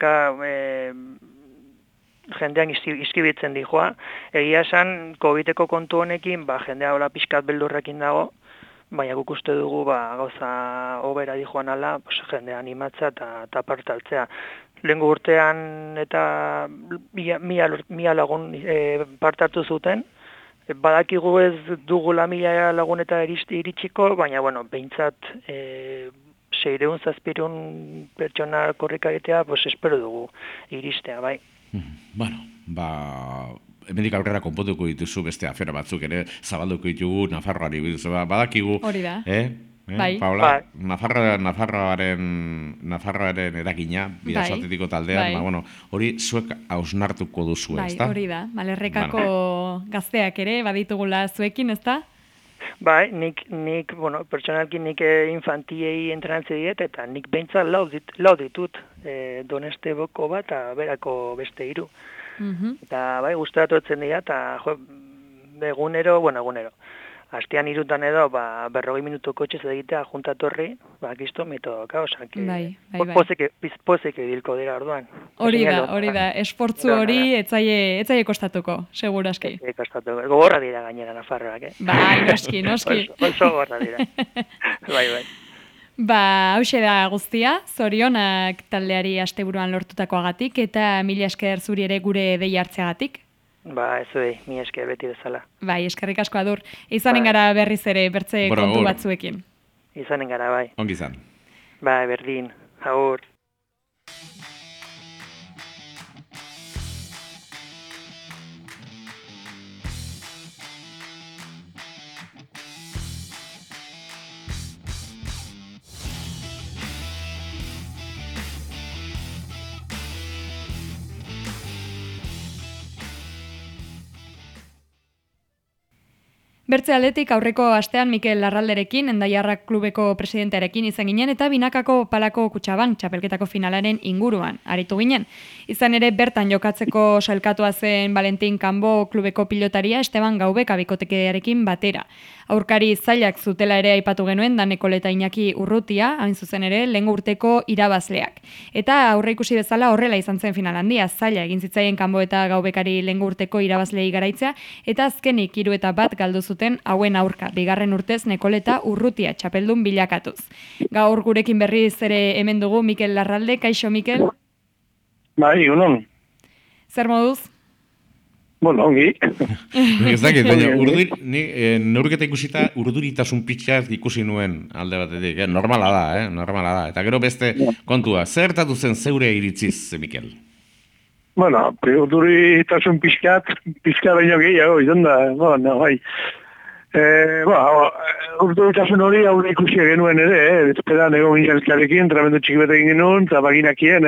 jendean izkibitzen dijoa. Egia esan, COVID-eko kontu honekin, jendea hola pixkat beldurrekin dago, baina guk uste dugu gauza hobera dijoan ala, jendea animatza eta partaltzea. Lehengo urtean eta 1000 lagun partartu zuten, badakigu ez dugula 1000 lagun eta iritsiko, baina, behintzat 600-700 pertsona korrika egitea, espero dugu iristea, bai. Hemendik aurrera konpontuko dituzu beste afera batzuk ere zabalduko ditugu Nafarroari badakigu. Hori da. Paula, Nafarroaren eragina, Bidasoa Atletiko taldean, hori zuek hausnartuko duzu, ezta? Hori da, Malerrekako gazteak ere baditugula zuekin, ezta? Nik pertsonalki nik infantiei entrenatze diet, eta nik behintzat lau ditut Donesteboko bat, eta berako beste 3. Eta gustatu etzen dira, eta egunero. Astean 3 edo, 40 minutu kotxez egitea juntatorri, kisto metodoka, osan, pozek edilko dira orduan. Hori da, esportzu hori etzaie kostatuko, segura aski. Etzaie kostatuko, gogorra dira gainera Nafarroak, Bai, noski. Oso gogorra dira. Bai. Hauxe da guztia, zorionak taldeari asteburuan lortutakoagatik eta mila esker zuri ere gure dei hartzeagatik. Ez mila esker beti bezala. Bai, eskerrik asko Adur. Izanen gara berriz ere bertze kontu batzuekin. Izanen gara, bai. Ongi izan. Bai, berdin. Agur. Bertze aldetik aurreko astean Mikel Larralderekin, Endaiarrak klubeko presidentearekin izan ginen eta binakako palako Kutxabank txapelketako finalaren inguruan aritu ginen. Izan ere bertan jokatzeko sailkatua zen Valentin Kanbo klubeko pilotaria Esteban Gaubeka bikotekidearekin batera. Aurkari zailak zutela ere aipatu genuen Danekol eta Iñaki Urrutia, hain zuzen ere lehengo urteko irabazleak. Eta aurreikusi bezala horrela izan zen final handia, zaila egin zitzaien Kanbo eta Gaubekari lehengo urteko irabazlei garaitzea eta azkenik 3-1 galdu zuten hauen aurka, bigarren urtez Nekol eta Urrutia txapeldun bilakatuz. Gaur gurekin berriz ere hemen dugu Mikel Larralde, kaixo Mikel? Bai, unon. Zer moduz? Bueno, ongi. Ez dakit, baina neurketa ikusita urduritasun pitxaz ikusi nuen alde batetik. Normala da. Eta gero beste kontua, zer tatu zen zeure iritziz, Mikel? Bueno, urduritasun pixka baino gehiago, izan da, bai. Urduritasun hori aurre ikusi genuen ere, ezpedan egon ginen tramendu txiki bat egin genuen, eta baginakien,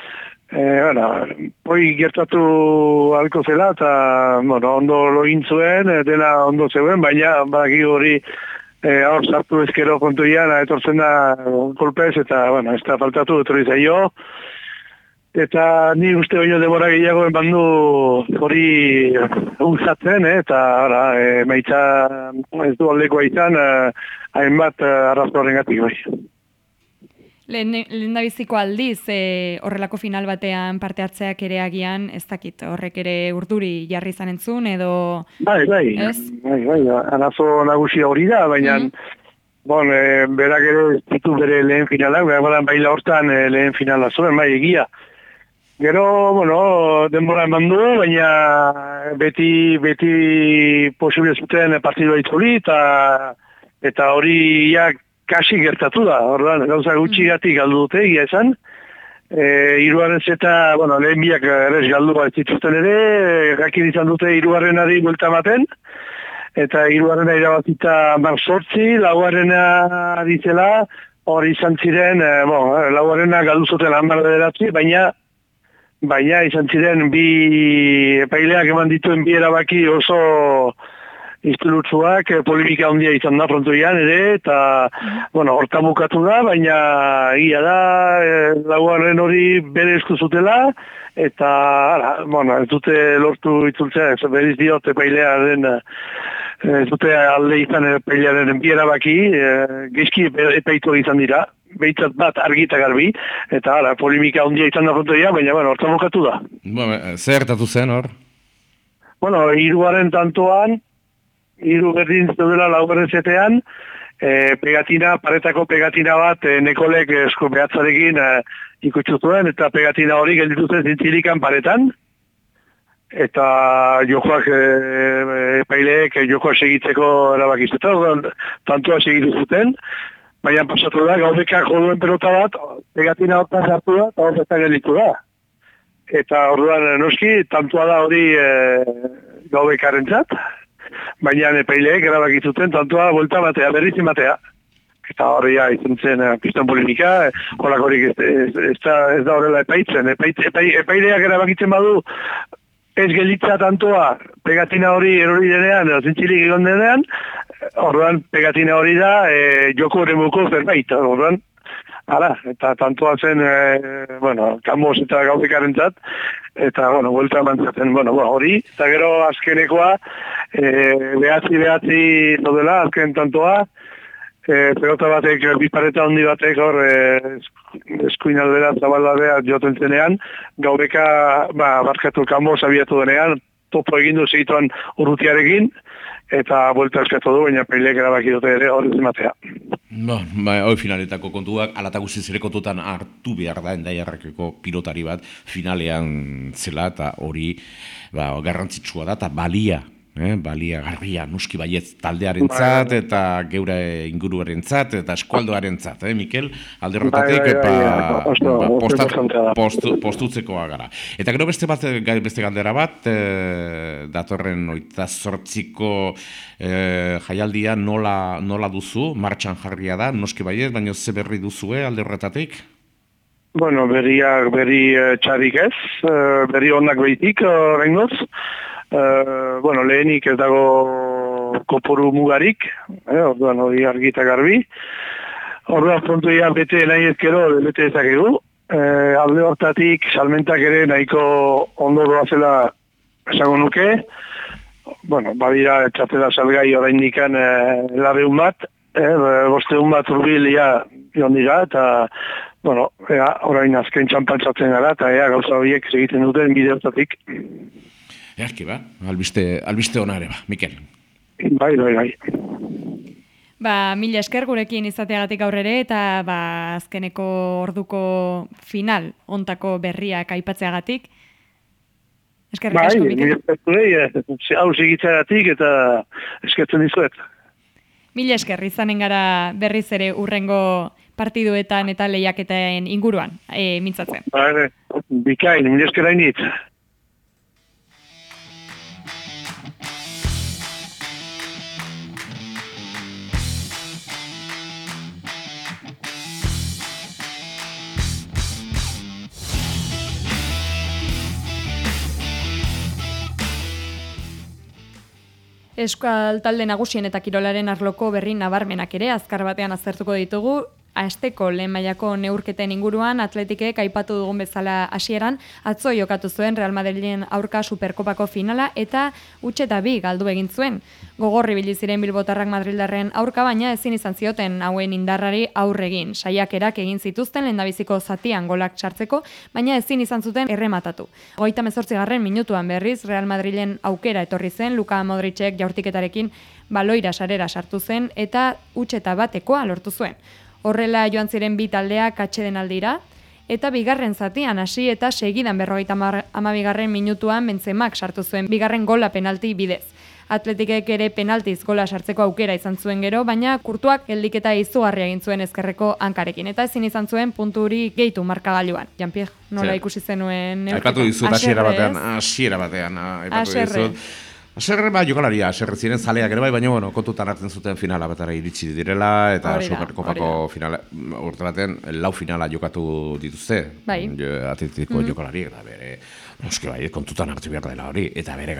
poi gertatu alko zela, eta ondo login zuen, dena ondo zeuen, baina bagi hori hor sartu ezkero kontuian, etortzen da kolpez, eta ez da faltatu etorri zaio. Eta ni uste baino demora gehiago bandu hori usatzen, eta maitza ez du aldekoa izan, hainbat arrazko horrengatik bai. Lehendabiziko aldiz horrelako final batean parte hartzeak ere agian, ez dakit, horrek ere urduri jarri izan entzun, edo... Bai, arazo nagusia hori da, baina... berak ere ditu bere lehen finalak, baila hortan lehen finala zuen, bai, egia. Gero, denbora eman du, baina beti posible zuten partidua itzuli, eta hori kasi gertatu da, orduan, gauza gutxigatik galdu dute, egia esan. Hirugarren zeta, lehen biak errez galdu bat zituzten ere, jakin izan dute hirugarrenari buelta ematen, eta hirugarrena irabazita 8, laugarrena ditzela, hori izan ziren, laugarrena galdu zuten 10, baina izan ziren bi epaileak eman dituen bi erabaki oso iztilutsuak, polemika handia izan da frontoian ere, eta hortan bukatu da, baina egia da, laugarren hori bere esku zutela, eta ez dute lortu itzultzea, beriz diot epailearen, ez dute alde izan epailearen bi erabaki, geizki epaitu izan dira, behitzat bat argi eta garbi, eta polemika handia izan da frontoia, baina hortan bukatu da. Zer tatu zen hor? Hirugarren tantoan, hiru berdin zeudela laugarren zetean, paretako pegatina bat Nekolek esku behatzarekin ikutsu zuen, eta pegatina hori gelditu zen zintzilikan paretan, eta jokoak epaileek jokoa segitzeko erabakizutan, tantoa segitu zuten, baina pasatu da, Gaubekak joduen pelota bat, pegatina hortan sartu da, eta horretan gelditu da. Eta orduan noski, tantoa da hori Gaubekarentzat, baina epaileek erabakitzuten tantoa buelta batea, berrizin batea. Eta hori izan zen piston polemika, holakorik ez da horrela epaitzen. Epaileak erabakitzen badu, ez gelitza tantoa pegatina hori erori denean, zintzilik egon denean, orduan pegatina hori da joko horremuko zerbait. Orduan, Hala, eta tantoa zen, Kamos eta Gauzekaren zat, eta, buelta emantzaten, hori, eta gero azkenekoa, behatzi zodela, azken tantoa, pelota batek, bipareta handi batek, eskuin aldera, zabaldadea joten zenean, Gaureka, barkatu Kamos abiatu denean, topo egindu segituan urrutiarekin, eta buelta eskatu du, baina peilek erabaki dute ere hori zimatea. Hoi finaletako kontuak, alata guztiz ere kontutan hartu behar da Endaiarrakeko pilotari bat finalean zela, eta hori garrantzitsua da, eta balia garria nuski baietz taldearentzat eta geure inguruarentzat eta eskualdoarentzat, Mikel, alde horretatik postutzekoa gara. Eta gero beste galdera bat, datorren 28ko jaialdia nola duzu, martxan jarria da, nuski baietz, baina ze berri duzue alde horretatik? Berri txarik ez, berri onak behitik, rengoz. Lehenik ez dago koporu mugarik, orduan hori argi eta garbi. Orduan frontoia bete nahi ezkero, bete ezakegu. Alde hortatik, salmentak ere nahiko ondo doazela esango nuke. Badira txatela salgai orain dikan labeun bat, bosteun bat urbilia dira, eta orain azken txampantzatzen gara, eta gauza horiek egiten duten bide hortatik. Eazki albiste hona ere Mikel. Bai. Mila esker gurekin izateagatik aurrere eta azkeneko orduko final ontako berriak aipatzeagatik. Eskerrik asko, Mikel. Hau segitzeagatik eta eskertzen dizuet. Mila esker izanen gara berriz ere urrengo partiduetan eta lehiaketen inguruan mintzatzen. Bikain, mila esker hainit. Euskal talde nagusien eta kirolaren arloko berri nabarmenak ere azkar batean aztertuko ditugu. Asteko lehen mailako neurketen inguruan Atletikek aipatu dugun bezala hasieran atzo jokatu zuen Real Madrilen aurka Superkopako finala eta 2-2 galdu egin zuen. Gogorri ibili ziren bilbotarrak Madrildarren aurka, baina ezin izan zioten hauen indarrari aurre egin. Saiakerak egin zituzten lehendabiziko zatian golak sartzeko, baina ezin izan zuten errematatu. 38. minutuan berriz Real Madrilen aukera etorri zen, Luka Modricek jaurtiketarekin baloira sarera sartu zen eta 1-2 lortu zuen. Horrela joan ziren bi taldeak atxeden aldira, eta bigarren zatian hasi eta segidan 52. minutuan Benzemak sartu zuen bigarren gola penalti bidez. Atletikek ere penaltiz gola sartzeko aukera izan zuen gero, baina Kurtuak geldiketa izugarria egin zuen ezkerreko hankarekin, eta ezin izan zuen punturi gehitu markagailuan. Jean-Pierre, nola ikusi zenuen? Aipatu dizut hasiera batean. Aserre jokalaria, aserre ziren zaleak ere baina kontutan hartzen zuten finala batara iritsi direla, eta Superkopako finala, urte baten, lau finala jokatu dituzte, Atletiko jokalari, eta bere kontutan hartu behar dela hori, eta bere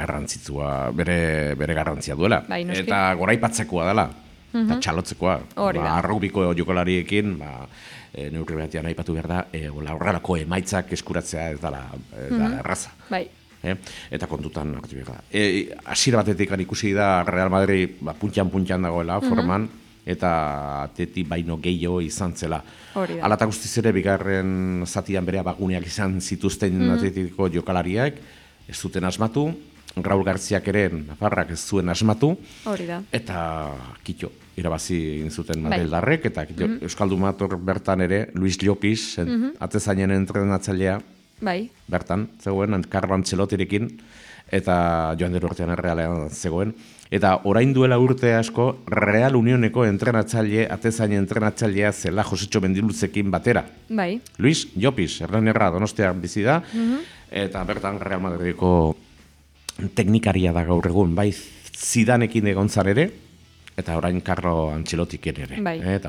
garrantzia duela, eta goraipatzekoa dela, eta txalotzekoa, arrobiko jokalariekin, neurri batean aipatu behar da, horrelako emaitzak eskuratzea ez dela erraza. Eta kontutan hartu behar da. Hasiera batetik ikusi da Real Madrid puntxan dagoela forman, eta Atleti baino gehiago izan zela. Alata guztiz ere, bigarren zatian berea baguneak izan zituzten Atletiko jokalariak, ez zuten asmatu, Raul Garziak ere, Nafarrak ez zuen asmatu, eta kitxo, irabazi egin zuten Madrildarrek, eta Euskaldumator bertan ere, Luis Llopis, atezainen entrenatzailea, bertan, zegoen, Carlo Ancelottirekin, eta joan dero urtean Realean zegoen. Eta orain duela urte asko, Real Unioneko atezain entrenatzailea zela Josetxo Mendiluzekin batera. Luis Llopis, Erranerra Donostian bizi da, eta bertan Real Madrideko teknikaria da gaur egun, Zidanekin egon zan ere, eta orain Carlo Ancelottikin ere. Eta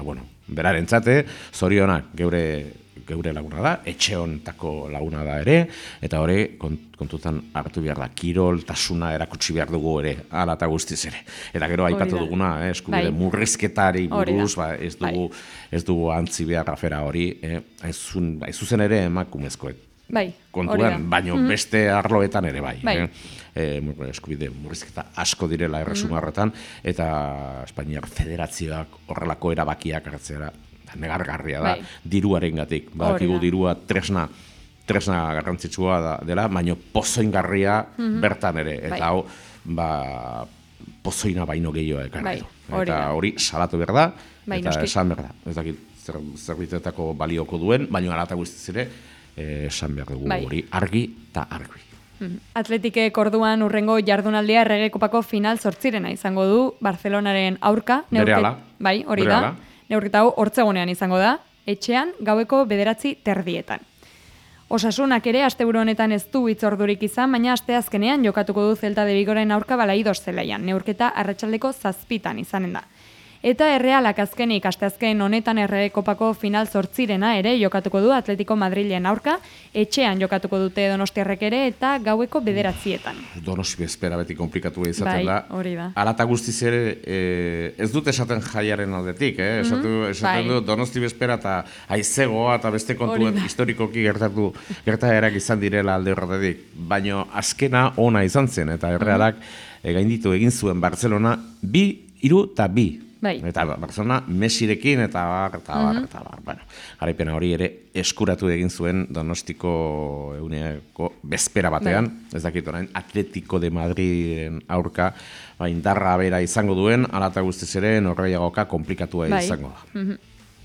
berarentzate, zorionak geure laguna da, etxe honetako laguna da ere, eta hori kontutan hartu behar da, kiroltasuna erakutsi behar dugu ere, hala eta guztiz ere. Eta gero aipatu duguna, eskubide murrizketari buruz, ez dugu antzi behar afera hori, zuzen ere emakumezkoek. Kontuan, baino beste arloetan ere bai. Eskubide murrizketa asko direla erresuma horretan, eta Espainiar Federazioak horrelako erabakiak hartzera negargarria da, diruarengatik. Badakigu dirua tresna garrantzitsua dela, baino pozoingarria bertan ere. Eta hau, pozoina baino gehiago ekarri du. Eta hori salatu behar da, eta esan behar da. Ez dakit zerbitzetako balioko duen, baino alata guztiz ere, esan behar dugu hori argi eta argi. Atletikek orduan urrengo jardunaldia Errege Kopako final 8 izango du Barcelonaren aurka. Berehala. Bai, hori da. Neurketa hau hortzegunean izango da, etxean gaueko 9:30. Osasunak ere asteburu honetan ez du hitzordurik izan, baina asteazkenean jokatuko du Celta de Vigoren aurka Balaidos zelaian. Neurketa arratsaldeko 7 izanen da. Eta Errealak azkenik asteazken honetan Errege Kopako final 8 ere jokatuko du Atletico Madrilen aurka, etxean jokatuko dute Donostiarrek ere eta gaueko 9:00. Donosti bezpera beti komplikatu izaten da. Hori da. Alata guztiz ere, ez dut esaten jaiaren aldetik, esaten du Donosti bezpera eta aizegoa eta beste kontuen historikoki gertaerak izan direla alde horretatik. Baina azkena ona izan zen eta Errealak gainditu egin zuen Barcelona 2-3. Eta Barcelona Messirekin eta bar. Garaipena hori ere eskuratu egin zuen Donostiko eguneko bezpera batean, ez dakit orain Atletico de Madriden aurka indarra bera izango duen, hala eta guztiz ere norgehiagoka komplikatua izango da.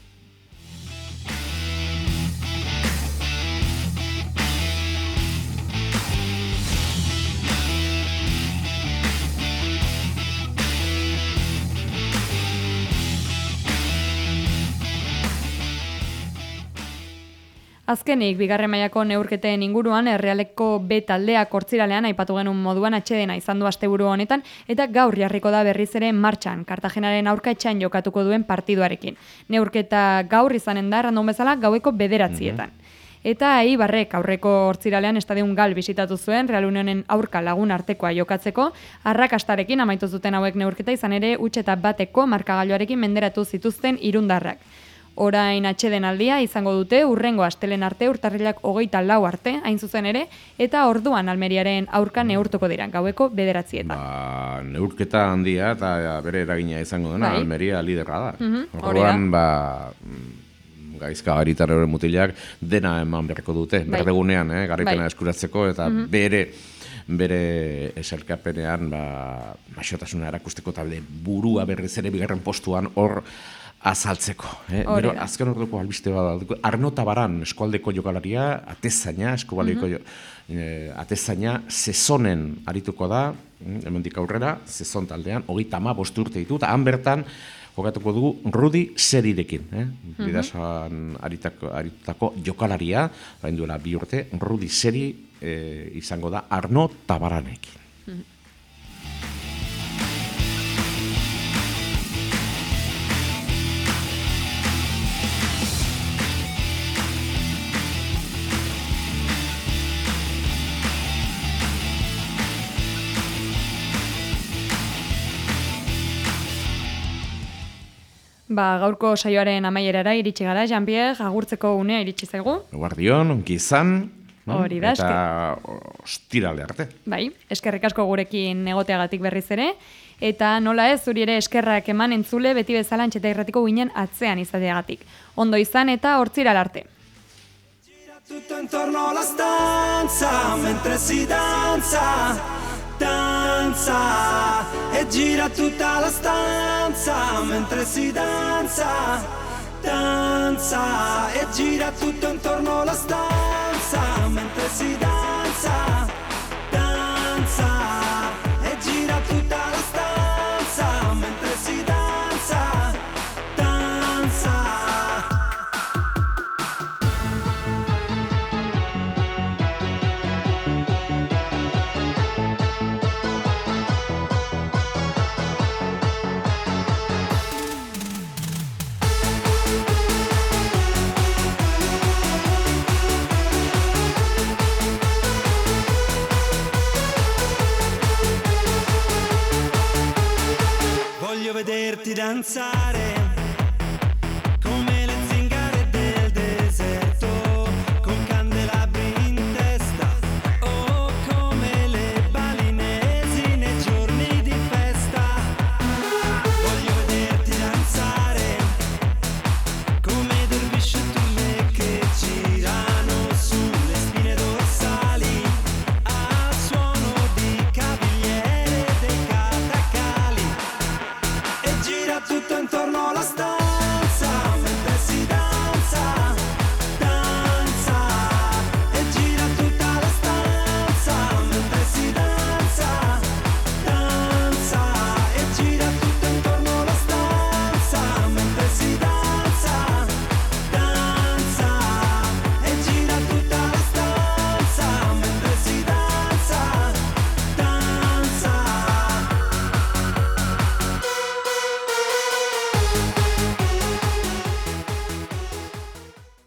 Azkenik, bigarren mailako neurketen inguruan, Errealeko B taldeak hortziralean aipatu genuen moduan atsedena izan du asteburu honetan, eta gaur jarriko da berriz ere martxan, Kartagenaren aurka etxean jokatuko duen partiduarekin. Neurketa gaur izanen da, random bezala, gaueko 9:00. Eta Eibarrek aurreko hortziralean Estadion Gal bisitatu zuen, Real Unionen aurka Lagun artekoa jokatzeko, arrakastarekin amaitu zuten hauek neurketa izan ere, 1-1 markagailuarekin menderatu zituzten irundarrak. Orain atxeden aldia izango dute urrengo astelen arte urtarrilak 24 arte, hain zuzen ere, eta orduan Almeriaren aurka neurtuko dira, gaueko 9:00. Neurketa handia eta bere eragina izango dena, Almeria liderra da. Orduan, gaizka garitar horren mutilak dena eman beharko dute, berdegunean, garaipena eskuratzeko, eta bere eserkapenean maixotasuna erakusteko talde burua berriz ere bigarren postuan hor azaltzeko. Azken orduko albiste bada. Arno Tabaran eskualdeko jokalaria, atezaina, atezaina sezonen arituko da, hemendik aurrera, sezon taldean, 35 urte ditu, eta han bertan jokatuko dugu Rudi Serirekin. Bidasoan aritutako jokalaria, bain duela 2 urte, Rudi Seri izango da Arno Tabaranekin. Gaurko saioaren amaierara iritsi gara, Jean-Pierre, agurtzeko unea iritsi zaigu. Guardion, ongi izan, hori da, eta ostirale arte. Bai, eskerrik asko gurekin egoteagatik berriz ere, eta nola ez, zuri ere eskerrak eman entzule beti bezala Antxeta Irratiko ginen atzean izateagatik. Ondo izan eta hortziral arte. Tutto intorno alla stanza, mentre si danza, danza, e gira tutta la stanza, mentre si danza, danza, e gira tutto intorno alla stanza, mentre si danza, danza, e gira tutta la stanza, mentre si danza, danza. vederti danzare.